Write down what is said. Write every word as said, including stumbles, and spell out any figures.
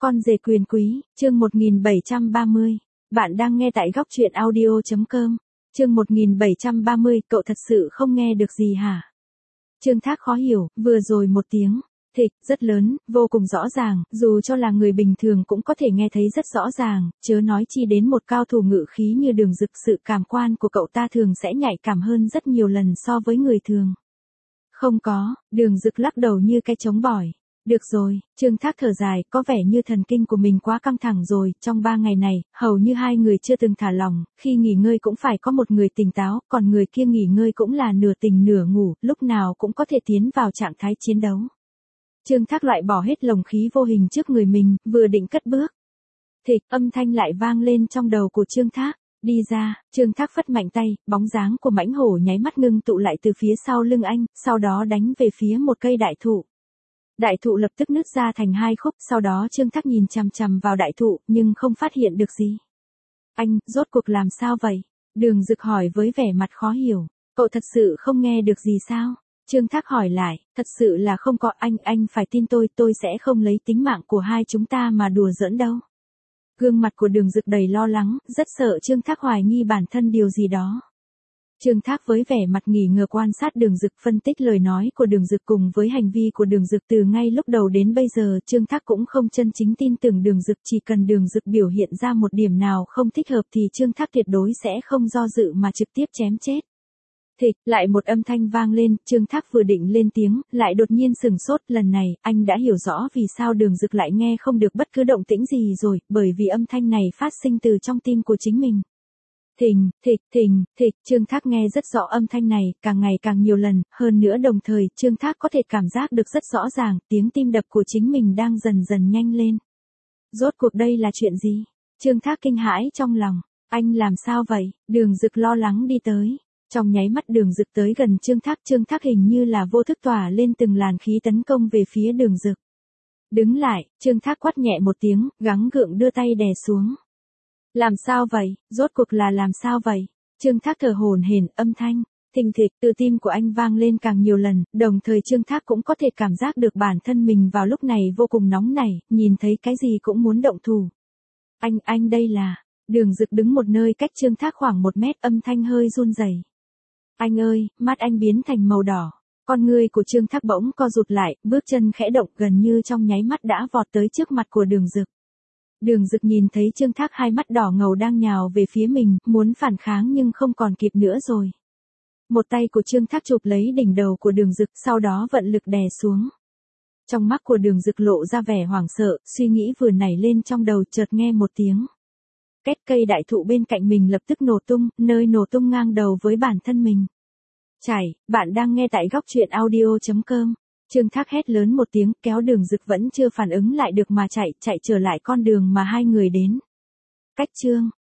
Con rể quyền quý, chương một nghìn bảy trăm ba mươi. Bạn đang nghe tại góc truyện audio chấm com. Chương một nghìn bảy trăm ba mươi, cậu thật sự không nghe được gì hả? Trương Thác khó hiểu, vừa rồi một tiếng thịch rất lớn, vô cùng rõ ràng, dù cho là người bình thường cũng có thể nghe thấy rất rõ ràng, chớ nói chi đến một cao thủ ngự khí như Đường Dực. Sự cảm quan của cậu ta thường sẽ nhạy cảm hơn rất nhiều lần so với người thường. Không có, Đường Dực lắc đầu như cái trống bỏi. Được rồi, Trương Thác thở dài, có vẻ như thần kinh của mình quá căng thẳng rồi, trong ba ngày này, hầu như hai người chưa từng thả lỏng, khi nghỉ ngơi cũng phải có một người tỉnh táo, còn người kia nghỉ ngơi cũng là nửa tỉnh nửa ngủ, lúc nào cũng có thể tiến vào trạng thái chiến đấu. Trương Thác loại bỏ hết lồng khí vô hình trước người mình, vừa định cất bước. Thịch, âm thanh lại vang lên trong đầu của Trương Thác. Đi ra, Trương Thác phất mạnh tay, bóng dáng của mãnh hổ nháy mắt ngưng tụ lại từ phía sau lưng anh, sau đó đánh về phía một cây đại thụ. Đại thụ lập tức nứt ra thành hai khúc, sau đó Trương Thác nhìn chằm chằm vào đại thụ, nhưng không phát hiện được gì. Anh, rốt cuộc làm sao vậy? Đường Dực hỏi với vẻ mặt khó hiểu. Cậu thật sự không nghe được gì sao? Trương Thác hỏi lại, thật sự là không có, anh, anh phải tin tôi, tôi sẽ không lấy tính mạng của hai chúng ta mà đùa giỡn đâu. Gương mặt của Đường Dực đầy lo lắng, rất sợ Trương Thác hoài nghi bản thân điều gì đó. Trương Thác với vẻ mặt nghỉ ngờ quan sát Đường Dực, phân tích lời nói của Đường Dực cùng với hành vi của Đường Dực từ ngay lúc đầu đến bây giờ. Trương Thác cũng không chân chính tin tưởng Đường Dực, chỉ cần Đường Dực biểu hiện ra một điểm nào không thích hợp thì Trương Thác tuyệt đối sẽ không do dự mà trực tiếp chém chết. Thịch, lại một âm thanh vang lên, Trương Thác vừa định lên tiếng, lại đột nhiên sừng sốt, lần này, anh đã hiểu rõ vì sao Đường Dực lại nghe không được bất cứ động tĩnh gì rồi, bởi vì âm thanh này phát sinh từ trong tim của chính mình. Thình, thịch, thình, thịch, Trương Thác nghe rất rõ âm thanh này, càng ngày càng nhiều lần, hơn nữa đồng thời, Trương Thác có thể cảm giác được rất rõ ràng, tiếng tim đập của chính mình đang dần dần nhanh lên. Rốt cuộc đây là chuyện gì? Trương Thác kinh hãi trong lòng, anh làm sao vậy? Đường Dực lo lắng đi tới. Trong nháy mắt Đường Dực tới gần Trương Thác, Trương Thác hình như là vô thức tỏa lên từng làn khí tấn công về phía Đường Dực. Đứng lại, Trương Thác quát nhẹ một tiếng, gắng gượng đưa tay đè xuống. Làm sao vậy, rốt cuộc là làm sao vậy? Trương Thác thở hổn hển, âm thanh thình thịch từ tim của anh vang lên càng nhiều lần, đồng thời Trương Thác cũng có thể cảm giác được bản thân mình vào lúc này vô cùng nóng nảy, nhìn thấy cái gì cũng muốn động thủ. Anh, anh đây là... Đường Dực đứng một nơi cách Trương Thác khoảng một mét, âm thanh hơi run rẩy. Anh ơi, mắt anh biến thành màu đỏ. Con ngươi của Trương Thác bỗng co rụt lại, bước chân khẽ động, gần như trong nháy mắt đã vọt tới trước mặt của Đường Dực. Đường Dực nhìn thấy Trương Thác hai mắt đỏ ngầu đang nhào về phía mình, muốn phản kháng nhưng không còn kịp nữa rồi. Một tay của Trương Thác chụp lấy đỉnh đầu của Đường Dực, sau đó vận lực đè xuống. Trong mắt của Đường Dực lộ ra vẻ hoảng sợ, suy nghĩ vừa nảy lên trong đầu, chợt nghe một tiếng. Két, cây đại thụ bên cạnh mình lập tức nổ tung, nơi nổ tung ngang đầu với bản thân mình. Chảy, bạn đang nghe tại góc truyện audio chấm com. Trương Thác hét lớn một tiếng, kéo Đường Dực vẫn chưa phản ứng lại được mà chạy, chạy trở lại con đường mà hai người đến. Cách chương,